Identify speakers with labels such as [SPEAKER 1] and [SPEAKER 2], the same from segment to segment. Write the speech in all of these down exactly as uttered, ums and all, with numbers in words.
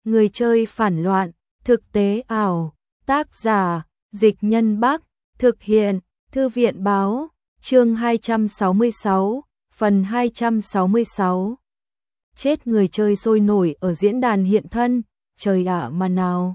[SPEAKER 1] Người chơi phản loạn, thực tế ảo, tác giả, Dịch Nhân Bắc, thực hiện, Thư viện báo, chương hai trăm sáu mươi sáu, phần hai trăm sáu mươi sáu. Chết người chơi sôi nổi ở diễn đàn hiện thân, trời ạ mà nào.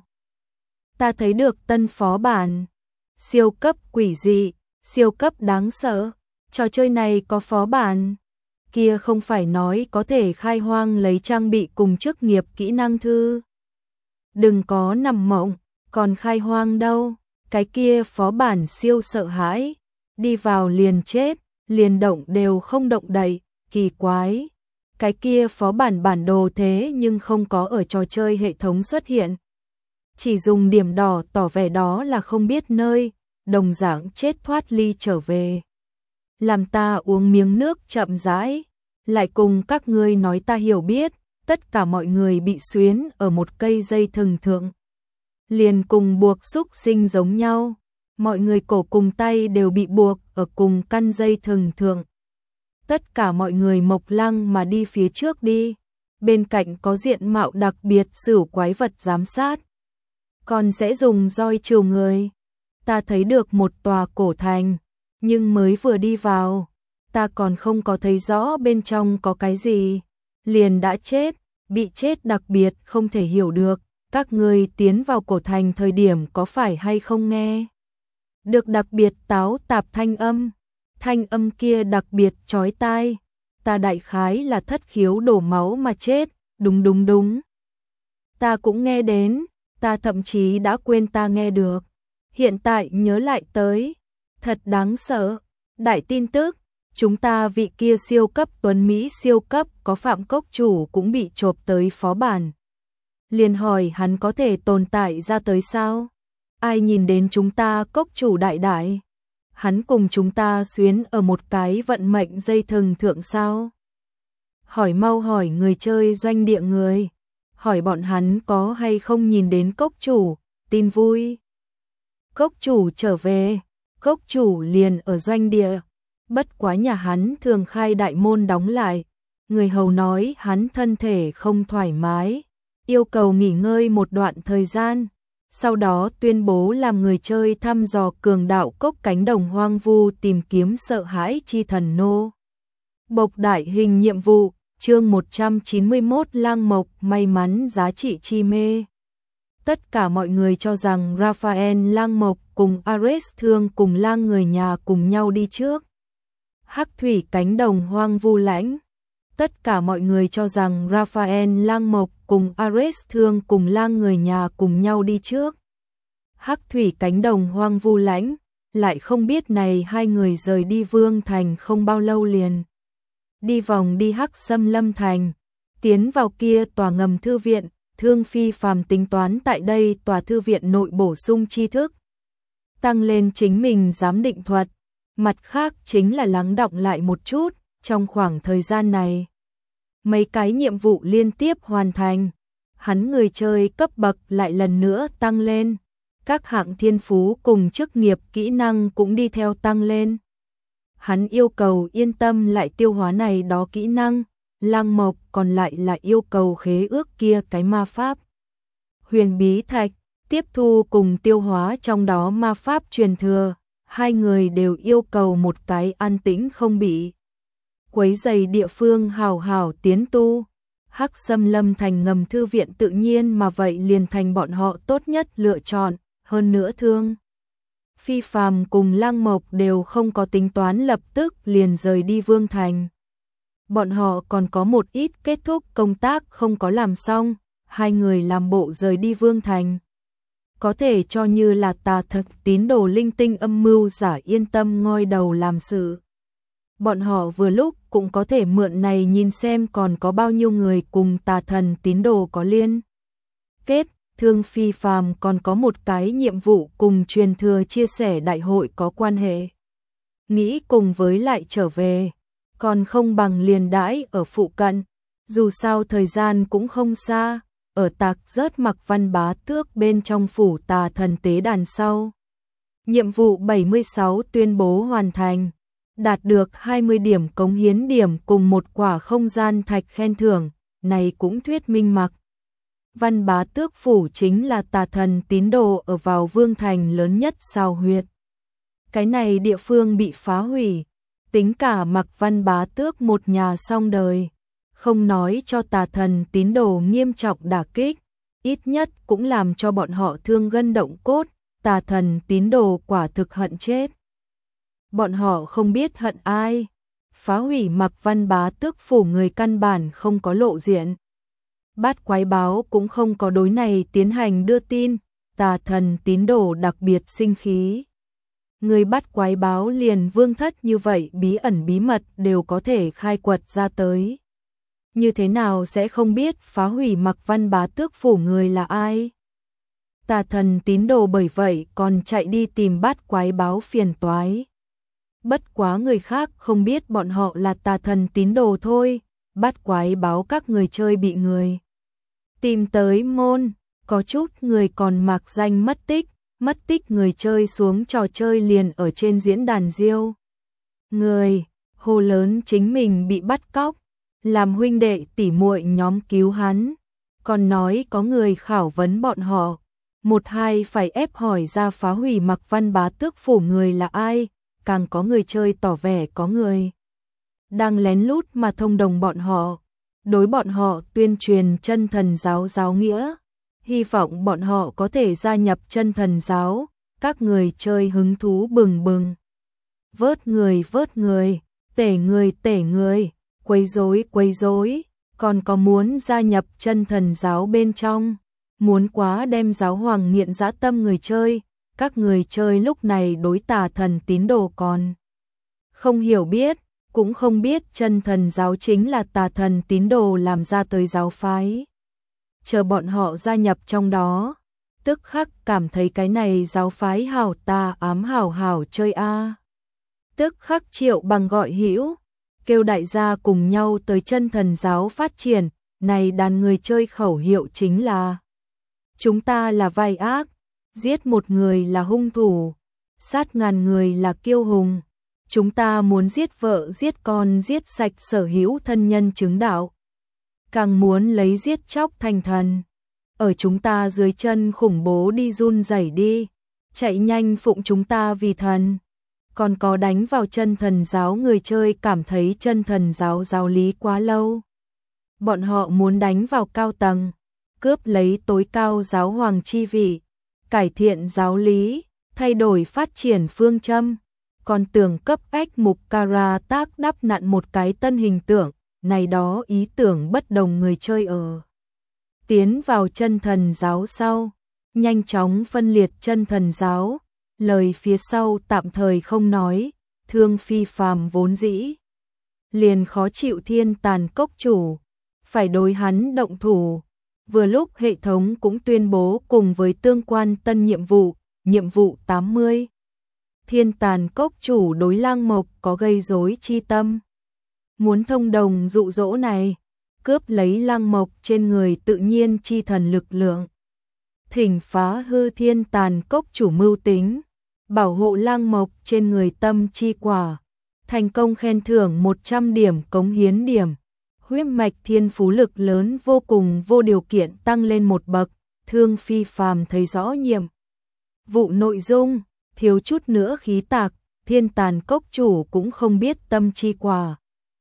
[SPEAKER 1] Ta thấy được tân phó bản, siêu cấp quỷ dị, siêu cấp đáng sợ, trò chơi này có phó bản. Kia không phải nói có thể khai hoang lấy trang bị cùng chức nghiệp kỹ năng thư. Đừng có nằm mộng, còn khai hoang đâu, cái kia phó bản siêu sợ hãi, đi vào liền chết, liền động đều không động đậy, kỳ quái. Cái kia phó bản bản đồ thế nhưng không có ở trò chơi hệ thống xuất hiện. Chỉ dùng điểm đỏ tỏ vẻ đó là không biết nơi, đồng dạng chết thoát ly trở về. Làm ta uống miếng nước chậm rãi, lại cùng các ngươi nói ta hiểu biết, tất cả mọi người bị xuyến ở một cây dây thừng thượng. Liền cùng buộc xúc sinh giống nhau, mọi người cổ cùng tay đều bị buộc ở cùng căn dây thừng thượng. Tất cả mọi người mộc lăng mà đi phía trước đi, bên cạnh có diện mạo đặc biệt sửu quái vật giám sát. Còn sẽ dùng roi trừ người. Ta thấy được một tòa cổ thành, nhưng mới vừa đi vào, ta còn không có thấy rõ bên trong có cái gì, liền đã chết, bị chết đặc biệt không thể hiểu được, các ngươi tiến vào cổ thành thời điểm có phải hay không nghe được đặc biệt táo tạp thanh âm, thanh âm kia đặc biệt chói tai, ta đại khái là thất khiếu đổ máu mà chết, đúng đúng đúng. Ta cũng nghe đến, ta thậm chí đã quên ta nghe được, hiện tại nhớ lại tới, thật đáng sợ. Đại tin tức, chúng ta vị kia siêu cấp tuấn Mỹ siêu cấp có Phạm Cốc Chủ cũng bị chộp tới phó bản. Liền hỏi hắn có thể tồn tại ra tới sao? Ai nhìn đến chúng ta Cốc Chủ đại đại? Hắn cùng chúng ta xuyến ở một cái vận mệnh dây thừng thượng sao? Hỏi mau hỏi người chơi doanh địa người. Hỏi bọn hắn có hay không nhìn đến Cốc Chủ, tin vui. Cốc Chủ trở về, Cốc Chủ liền ở doanh địa. Bất quá nhà hắn thường khai đại môn đóng lại, người hầu nói hắn thân thể không thoải mái, yêu cầu nghỉ ngơi một đoạn thời gian, sau đó tuyên bố làm người chơi thăm dò cường đạo cốc cánh đồng hoang vu tìm kiếm sợ hãi chi thần nô. Bộc đại hình nhiệm vụ, chương một trăm chín mươi mốt lang mộc may mắn giá trị chi mê. Tất cả mọi người cho rằng Raphael lang mộc cùng Ares thương cùng lang người nhà cùng nhau đi trước. Hắc thủy cánh đồng hoang vu lãnh. Tất cả mọi người cho rằng Raphael lang mộc cùng Ares thương cùng lang người nhà cùng nhau đi trước. Hắc thủy cánh đồng hoang vu lãnh, lại không biết này hai người rời đi Vương Thành không bao lâu liền. Đi vòng đi Hắc Xâm Lâm Thành, tiến vào kia tòa ngầm thư viện, Thương Phi phàm tính toán tại đây tòa thư viện nội bổ sung tri thức. Tăng lên chính mình giám định thuật. Mặt khác chính là lắng đọng lại một chút, trong khoảng thời gian này. Mấy cái nhiệm vụ liên tiếp hoàn thành, hắn người chơi cấp bậc lại lần nữa tăng lên, các hạng thiên phú cùng chức nghiệp kỹ năng cũng đi theo tăng lên. Hắn yêu cầu yên tâm lại tiêu hóa này đó kỹ năng, lang mộc còn lại là yêu cầu khế ước kia cái ma pháp. Huyền bí thạch, tiếp thu cùng tiêu hóa trong đó ma pháp truyền thừa. Hai người đều yêu cầu một cái an tĩnh không bị quấy rầy địa phương hào hào tiến tu. Hắc Xâm Lâm Thành ngầm thư viện tự nhiên mà vậy liền thành bọn họ tốt nhất lựa chọn, hơn nữa Thương Phi phàm cùng lang mộc đều không có tính toán lập tức liền rời đi Vương Thành. Bọn họ còn có một ít kết thúc công tác không có làm xong, hai người làm bộ rời đi Vương Thành. Có thể cho như là tà thật tín đồ linh tinh âm mưu giả yên tâm ngoi đầu làm sự. Bọn họ vừa lúc cũng có thể mượn này nhìn xem còn có bao nhiêu người cùng tà thần tín đồ có liên kết. Thương Phi phàm còn có một cái nhiệm vụ cùng truyền thừa chia sẻ đại hội có quan hệ. Nghĩ cùng với lại trở về, còn không bằng liền đãi ở phụ cận, dù sao thời gian cũng không xa. Ở tạc rớt mặc văn bá tước bên trong phủ tà thần tế đàn sau. Nhiệm vụ bảy mươi sáu tuyên bố hoàn thành, đạt được hai mươi điểm cống hiến điểm cùng một quả không gian thạch khen thưởng, này cũng thuyết minh mặc. Văn Bá Tước phủ chính là tà thần tín đồ ở vào vương thành lớn nhất Sao Huyệt. Cái này địa phương bị phá hủy, tính cả Mặc Văn Bá Tước một nhà xong đời, không nói cho tà thần tín đồ nghiêm trọng đả kích, ít nhất cũng làm cho bọn họ thương gân động cốt, tà thần tín đồ quả thực hận chết. Bọn họ không biết hận ai, phá hủy Mặc Văn Bá Tước phủ người căn bản không có lộ diện. Bát Quái báo cũng không có đối này tiến hành đưa tin, tà thần tín đồ đặc biệt sinh khí. Người Bát Quái báo liền vương thất như vậy bí ẩn bí mật đều có thể khai quật ra tới. Như thế nào sẽ không biết phá hủy Mặc Văn Bá Tước phủ người là ai? Tà thần tín đồ bởi vậy còn chạy đi tìm Bát Quái báo phiền toái. Bất quá người khác không biết bọn họ là tà thần tín đồ thôi, Bát Quái báo các người chơi bị người tìm tới môn, có chút người còn mạc danh mất tích, mất tích người chơi xuống trò chơi liền ở trên diễn đàn Diêu. Người, hô lớn chính mình bị bắt cóc, làm huynh đệ tỉ muội nhóm cứu hắn, còn nói có người khảo vấn bọn họ, một hai phải ép hỏi ra phá hủy Mặc Văn Bá Tước phủ người là ai, càng có người chơi tỏ vẻ có người đang lén lút mà thông đồng bọn họ, đối bọn họ tuyên truyền chân thần giáo giáo nghĩa, hy vọng bọn họ có thể gia nhập chân thần giáo, các người chơi hứng thú bừng bừng. Vớt người vớt người, tể người tể người, quấy rối quấy rối, còn có muốn gia nhập chân thần giáo bên trong, muốn quá đem giáo hoàng nghiện dã tâm người chơi, các người chơi lúc này đối tà thần tín đồ còn không hiểu biết, cũng không biết chân thần giáo chính là tà thần tín đồ làm ra tới giáo phái. Chờ bọn họ gia nhập trong đó, tức khắc cảm thấy cái này giáo phái hảo tà ám hảo hảo chơi a. Tức khắc Triệu Bằng gọi hữu, kêu đại gia cùng nhau tới chân thần giáo phát triển, này đàn người chơi khẩu hiệu chính là chúng ta là vai ác, giết một người là hung thủ, sát ngàn người là kiêu hùng. Chúng ta muốn giết vợ, giết con, giết sạch sở hữu thân nhân chứng đạo. Càng muốn lấy giết chóc thành thần. Ở chúng ta dưới chân khủng bố đi run rẩy đi. Chạy nhanh phụng chúng ta vì thần. Còn có đánh vào chân thần giáo người chơi cảm thấy chân thần giáo giáo lý quá lâu. Bọn họ muốn đánh vào cao tầng. Cướp lấy tối cao giáo hoàng chi vị. Cải thiện giáo lý. Thay đổi phát triển phương châm. Còn tưởng cấp ách mục Kara tác đắp nặn một cái tân hình tượng, này đó ý tưởng bất đồng người chơi ở. Tiến vào chân thần giáo sau, nhanh chóng phân liệt chân thần giáo, lời phía sau tạm thời không nói, thương phi phàm vốn dĩ. Liền khó chịu thiên tàn cốc chủ, phải đối hắn động thủ. Vừa lúc hệ thống cũng tuyên bố cùng với tương quan tân nhiệm vụ, nhiệm vụ tám mươi. Thiên tàn cốc chủ đối Lang Mộc có gây rối chi tâm. Muốn thông đồng dụ dỗ này, cướp lấy Lang Mộc trên người tự nhiên chi thần lực lượng. Thỉnh phá hư thiên tàn cốc chủ mưu tính, bảo hộ Lang Mộc trên người tâm chi quả. Thành công khen thưởng một trăm điểm cống hiến điểm. Huyết mạch thiên phú lực lớn vô cùng vô điều kiện tăng lên một bậc, thương phi phàm thấy rõ nhiệm vụ nội dung. Thiếu chút nữa khí tạc, thiên tàn cốc chủ cũng không biết tâm chi quả.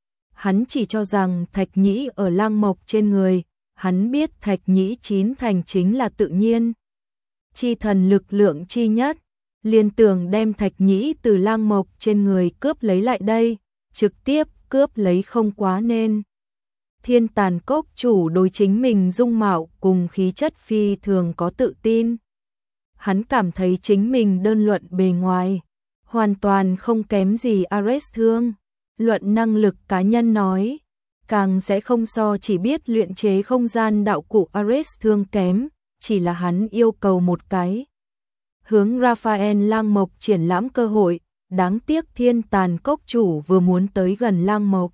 [SPEAKER 1] Hắn chỉ cho rằng thạch nhĩ ở Lang Mộc trên người, hắn biết thạch nhĩ chín thành chính là tự nhiên. Chi thần lực lượng chi nhất, liên tưởng đem thạch nhĩ từ Lang Mộc trên người cướp lấy lại đây, trực tiếp cướp lấy không quá nên. Thiên tàn cốc chủ đối chính mình dung mạo cùng khí chất phi thường có tự tin. Hắn cảm thấy chính mình đơn luận bề ngoài, hoàn toàn không kém gì Ares Thương. Luận năng lực cá nhân nói, càng sẽ không so chỉ biết luyện chế không gian đạo cụ Ares Thương kém, chỉ là hắn yêu cầu một cái. Hướng Raphael Lang Mộc triển lãm cơ hội, đáng tiếc thiên tàn cốc chủ vừa muốn tới gần Lang Mộc.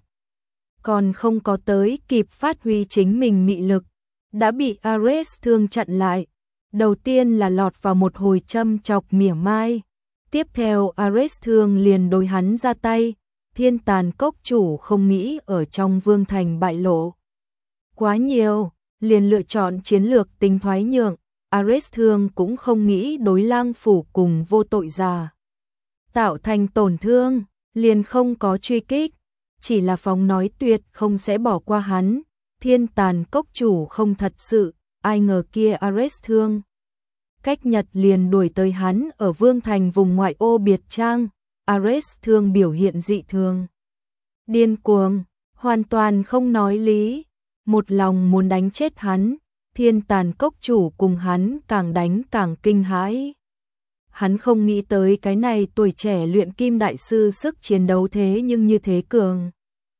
[SPEAKER 1] Còn không có tới kịp phát huy chính mình mị lực, đã bị Ares Thương chặn lại. Đầu tiên là lọt vào một hồi châm chọc mỉa mai, tiếp theo Ares Thương liền đối hắn ra tay, thiên tàn cốc chủ không nghĩ ở trong vương thành bại lộ quá nhiều, liền lựa chọn chiến lược tính thoái nhượng. Ares Thương cũng không nghĩ đối Lang phủ cùng vô tội già tạo thành tổn thương, liền không có truy kích, chỉ là phóng nói tuyệt không sẽ bỏ qua hắn. Thiên Tàn Cốc chủ không thật sự, ai ngờ kia Ares Thương cách nhật liền đuổi tới hắn ở Vương Thành vùng ngoại ô biệt trang. Ares Thương biểu hiện dị thường, điên cuồng, hoàn toàn không nói lý, một lòng muốn đánh chết hắn. Thiên Tàn Cốc chủ cùng hắn càng đánh càng kinh hãi. Hắn không nghĩ tới cái này tuổi trẻ luyện kim đại sư sức chiến đấu thế nhưng như thế cường.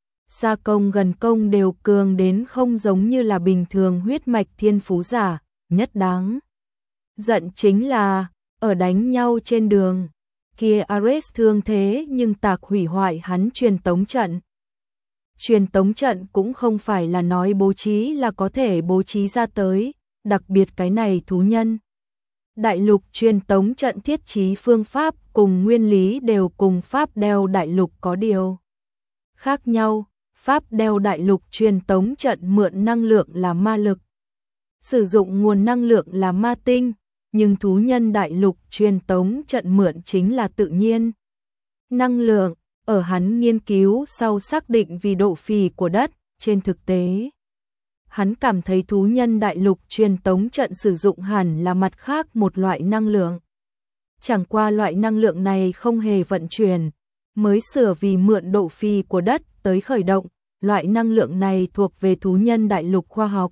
[SPEAKER 1] Xa công gần công đều cường đến không giống như là bình thường huyết mạch thiên phú giả. Nhất đáng giận chính là, ở đánh nhau trên đường, kia Ares Thương thế nhưng tạc hủy hoại hắn truyền tống trận. Truyền tống trận cũng không phải là nói bố trí là có thể bố trí ra tới, đặc biệt cái này thú nhân. Đại lục truyền tống trận thiết trí phương pháp cùng nguyên lý đều cùng Pháp đeo đại lục có điều khác nhau. Pháp đeo đại lục truyền tống trận mượn năng lượng là ma lực, sử dụng nguồn năng lượng là ma tinh, nhưng thú nhân đại lục truyền tống trận mượn chính là tự nhiên năng lượng. Ở hắn nghiên cứu sau xác định vì độ phì của đất, trên thực tế hắn cảm thấy thú nhân đại lục truyền tống trận sử dụng hẳn là mặt khác một loại năng lượng. Chẳng qua loại năng lượng này không hề vận chuyển, mới sửa vì mượn độ phì của đất tới khởi động. Loại năng lượng này thuộc về thú nhân đại lục khoa học,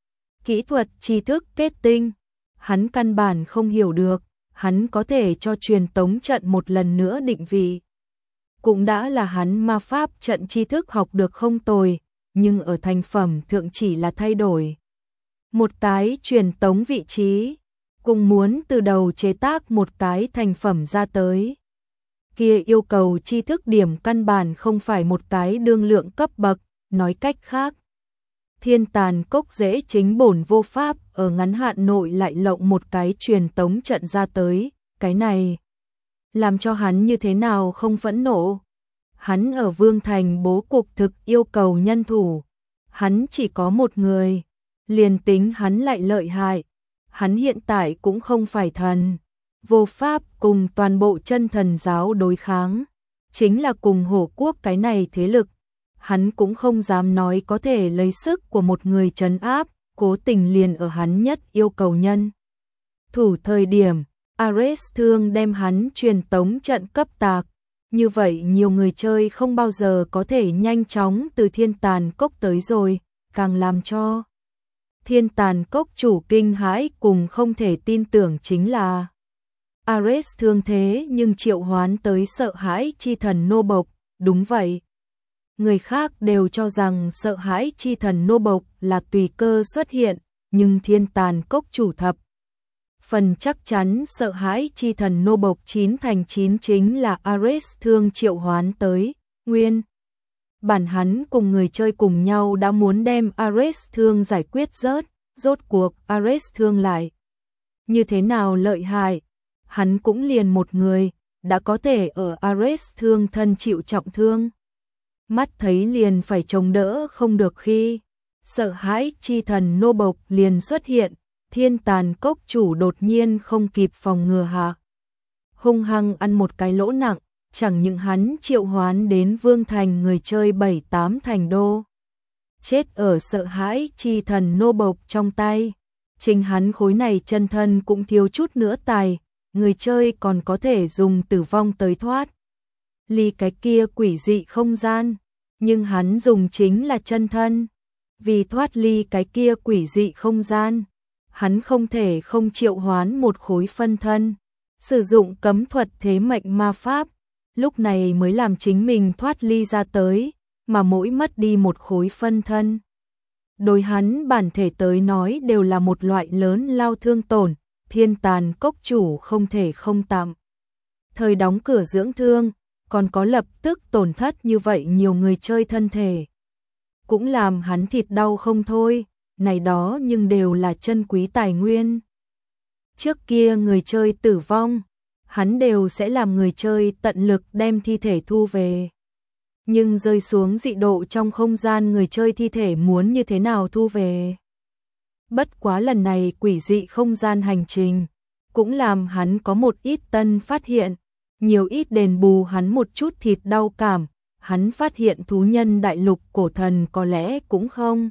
[SPEAKER 1] kỹ thuật, tri thức kết tinh. Hắn căn bản không hiểu được, hắn có thể cho truyền tống trận một lần nữa định vị. Cũng đã là hắn ma pháp trận tri thức học được không tồi, nhưng ở thành phẩm thượng chỉ là thay đổi một cái truyền tống vị trí, cùng muốn từ đầu chế tác một cái thành phẩm ra tới. Kia yêu cầu tri thức điểm căn bản không phải một cái đương lượng cấp bậc, nói cách khác. Thiên Tàn Cốc dễ chính bổn vô pháp ở ngắn hạn nội lại lộng một cái truyền tống trận ra tới, cái này làm cho hắn như thế nào không phẫn nộ. Hắn ở Vương Thành bố cục thực yêu cầu nhân thủ, hắn chỉ có một người, liền tính hắn lại lợi hại, hắn hiện tại cũng không phải thần, vô pháp cùng toàn bộ chân thần giáo đối kháng, chính là cùng Hổ Quốc cái này thế lực, hắn cũng không dám nói có thể lấy sức của một người trấn áp, cố tình liền ở hắn nhất yêu cầu nhân thủ thời điểm, Ares Thương đem hắn truyền tống trận cấp tạc. Như vậy nhiều người chơi không bao giờ có thể nhanh chóng từ Thiên Tàn Cốc tới rồi, càng làm cho Thiên Tàn Cốc chủ kinh hãi cùng không thể tin tưởng chính là Ares Thương thế nhưng triệu hoán tới sợ hãi chi thần nô bộc. Đúng vậy, người khác đều cho rằng sợ hãi chi thần nô bộc là tùy cơ xuất hiện, nhưng Thiên Tàn Cốc chủ thập phần chắc chắn sợ hãi chi thần nô bộc chín thành chín chính là Ares Thương triệu hoán tới. Nguyên bản hắn cùng người chơi cùng nhau đã muốn đem Ares Thương giải quyết rớt, rốt cuộc Ares Thương lại như thế nào lợi hại, hắn cũng liền một người đã có thể ở Ares Thương thân chịu trọng thương, mắt thấy liền phải chống đỡ không được khi sợ hãi chi thần nô bộc liền xuất hiện. Thiên Tàn Cốc chủ đột nhiên không kịp phòng ngừa hạ, hung hăng ăn một cái lỗ nặng, chẳng những hắn triệu hoán đến Vương Thành người chơi bảy tám thành đô chết ở sợ hãi chi thần nô bộc trong tay, chính hắn khối này chân thân cũng thiếu chút nữa tài, người chơi còn có thể dùng tử vong tới thoát ly cái kia quỷ dị không gian, nhưng hắn dùng chính là chân thân, vì thoát ly cái kia quỷ dị không gian, hắn không thể không triệu hoán một khối phân thân, sử dụng cấm thuật thế mệnh ma pháp, lúc này mới làm chính mình thoát ly ra tới, mà mỗi mất đi một khối phân thân. Đối hắn bản thể tới nói đều là một loại lớn lao thương tổn, Thiên Tàn Cốc chủ không thể không tạm thời đóng cửa dưỡng thương, còn có lập tức tổn thất như vậy nhiều người chơi thân thể, cũng làm hắn thịt đau không thôi. Này đó nhưng đều là chân quý tài nguyên. Trước kia người chơi tử vong, hắn đều sẽ làm người chơi tận lực đem thi thể thu về. Nhưng rơi xuống dị độ trong không gian người chơi thi thể muốn như thế nào thu về? Bất quá lần này quỷ dị không gian hành trình, cũng làm hắn có một ít tân phát hiện, nhiều ít đền bù hắn một chút thịt đau cảm, hắn phát hiện thú nhân đại lục cổ thần có lẽ cũng không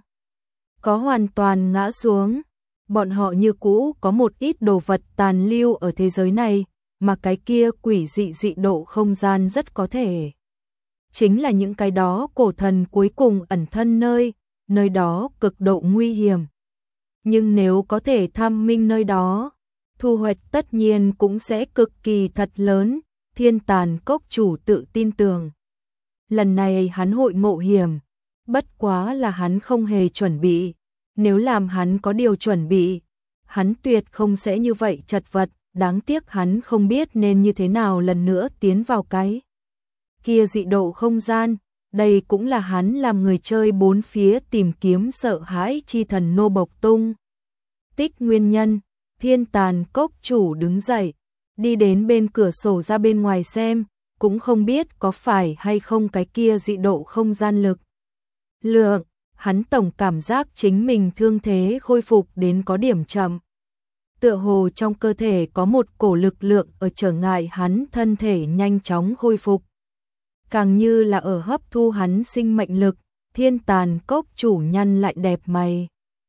[SPEAKER 1] có hoàn toàn ngã xuống, bọn họ như cũ có một ít đồ vật tàn lưu ở thế giới này, mà cái kia quỷ dị dị độ không gian rất có thể chính là những cái đó cổ thần cuối cùng ẩn thân nơi, nơi đó cực độ nguy hiểm. Nhưng nếu có thể thăm minh nơi đó, thu hoạch tất nhiên cũng sẽ cực kỳ thật lớn, Thiên Tàn Cốc chủ tự tin tưởng. Lần này hắn hội ngộ hiểm, bất quá là hắn không hề chuẩn bị, nếu làm hắn có điều chuẩn bị, hắn tuyệt không sẽ như vậy chật vật, đáng tiếc hắn không biết nên như thế nào lần nữa tiến vào cái kia dị độ không gian, đây cũng là hắn làm người chơi bốn phía tìm kiếm sợ hãi chi thần nô bộc tung. Tích nguyên nhân, Thiên Tàn Cốc chủ đứng dậy, đi đến bên cửa sổ ra bên ngoài xem, cũng không biết có phải hay không cái kia dị độ không gian lực. Lượng, hắn tổng cảm giác chính mình thương thế khôi phục đến có điểm chậm. Tựa hồ trong cơ thể có một cổ lực lượng ở trở ngại hắn thân thể nhanh chóng khôi phục. Càng như là ở hấp thu hắn sinh mệnh lực, Thiên Tàn Cốc chủ nhăn lại đẹp mày.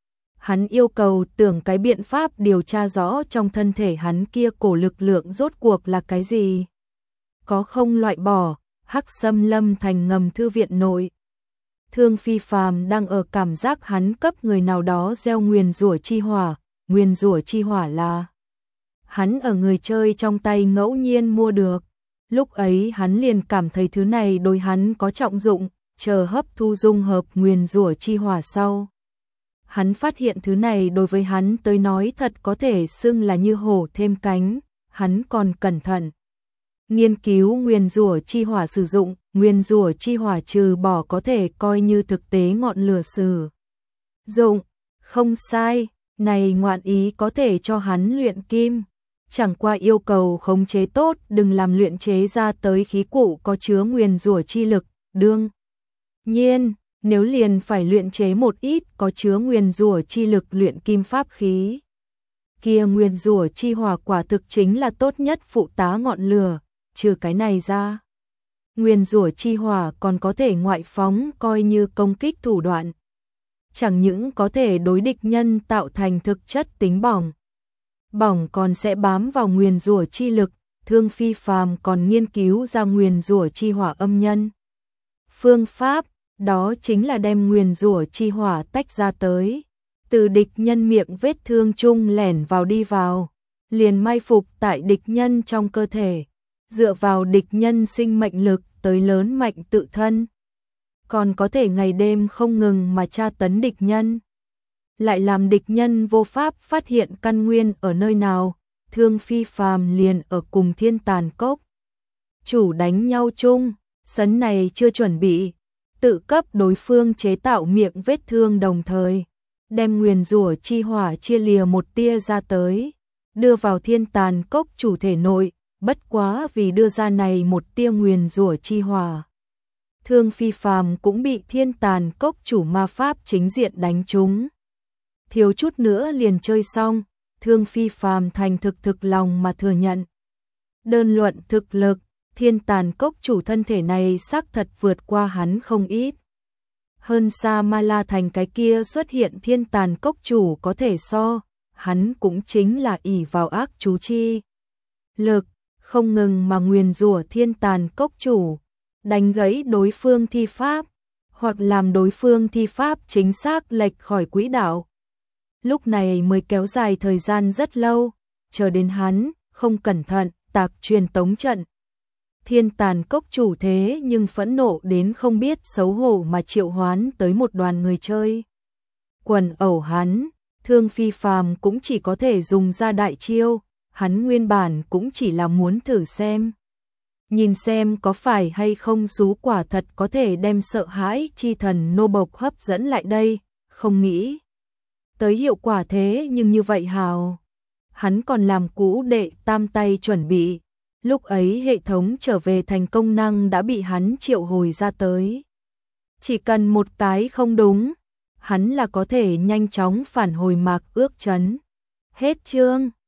[SPEAKER 1] Hắn yêu cầu tưởng cái biện pháp điều tra rõ trong thân thể hắn kia cổ lực lượng rốt cuộc là cái gì. Có không loại bỏ, Hắc Xâm Lâm thành ngầm thư viện nội. Thương Phi Phàm đang ở cảm giác hắn cấp người nào đó gieo nguyền rủa chi hỏa, nguyền rủa chi hỏa là hắn ở người chơi trong tay ngẫu nhiên mua được. Lúc ấy hắn liền cảm thấy thứ này đối hắn có trọng dụng, chờ hấp thu dung hợp nguyền rủa chi hỏa sau. Hắn phát hiện thứ này đối với hắn tới nói thật có thể xưng là như hổ thêm cánh, hắn còn cẩn thận nghiên cứu nguyền rủa chi hỏa sử dụng, nguyền rủa chi hỏa trừ bỏ có thể coi như thực tế ngọn lửa sử dụng, không sai, này ngoạn ý có thể cho hắn luyện kim, chẳng qua yêu cầu khống chế tốt, đừng làm luyện chế ra tới khí cụ có chứa nguyền rủa chi lực, đương nhiên, nếu liền phải luyện chế một ít có chứa nguyền rủa chi lực luyện kim pháp khí. Kia nguyền rủa chi hỏa quả thực chính là tốt nhất phụ tá ngọn lửa, trừ cái này ra. Nguyền rủa chi hỏa còn có thể ngoại phóng coi như công kích thủ đoạn. Chẳng những có thể đối địch nhân tạo thành thực chất tính bỏng. Bỏng còn sẽ bám vào nguyền rủa chi lực, Thương Phi Phàm còn nghiên cứu ra nguyền rủa chi hỏa âm nhân. Phương pháp, đó chính là đem nguyền rủa chi hỏa tách ra tới, từ địch nhân miệng vết thương chung lẻn vào đi vào, liền mai phục tại địch nhân trong cơ thể, dựa vào địch nhân sinh mệnh lực tới lớn mạnh tự thân. Còn có thể ngày đêm không ngừng mà tra tấn địch nhân, lại làm địch nhân vô pháp phát hiện căn nguyên ở nơi nào, Thương Phi Phàm liền ở cùng Thiên Tàn Cốc chủ đánh nhau chung, sấn này chưa chuẩn bị, tự cấp đối phương chế tạo miệng vết thương đồng thời, đem nguyền rủa chi hỏa chia lìa một tia ra tới, đưa vào Thiên Tàn Cốc chủ thể nội, bất quá vì đưa ra này một tia nguyền rủa chi hỏa. Thương Phi Phàm cũng bị Thiên Tàn Cốc chủ ma pháp chính diện đánh trúng. Thiếu chút nữa liền chơi xong, Thương Phi Phàm thành thực thực lòng mà thừa nhận. Đơn luận thực lực, Thiên Tàn Cốc chủ thân thể này xác thật vượt qua hắn không ít. Hơn xa Ma La Thành cái kia xuất hiện Thiên Tàn Cốc chủ có thể so, hắn cũng chính là ỷ vào ác chú chi lực, không ngừng mà nguyền rủa Thiên Tàn Cốc chủ, đánh gãy đối phương thi pháp, hoặc làm đối phương thi pháp chính xác lệch khỏi quỹ đạo. Lúc này mới kéo dài thời gian rất lâu, chờ đến hắn không cẩn thận tạc truyền tống trận. Thiên Tàn Cốc chủ thế nhưng phẫn nộ đến không biết xấu hổ mà triệu hoán tới một đoàn người chơi. Quần ẩu hắn, Thương Phi Phàm cũng chỉ có thể dùng ra đại chiêu, hắn nguyên bản cũng chỉ là muốn thử xem. Nhìn xem có phải hay không sú quả thật có thể đem sợ hãi chi thần nô bộc hấp dẫn lại đây, không nghĩ tới hiệu quả thế nhưng như vậy hào. Hắn còn làm cũ đệ tam tay chuẩn bị. Lúc ấy hệ thống trở về thành công năng đã bị hắn triệu hồi ra tới. Chỉ cần một cái không đúng, hắn là có thể nhanh chóng phản hồi Mạc Ước Trấn. Hết chương.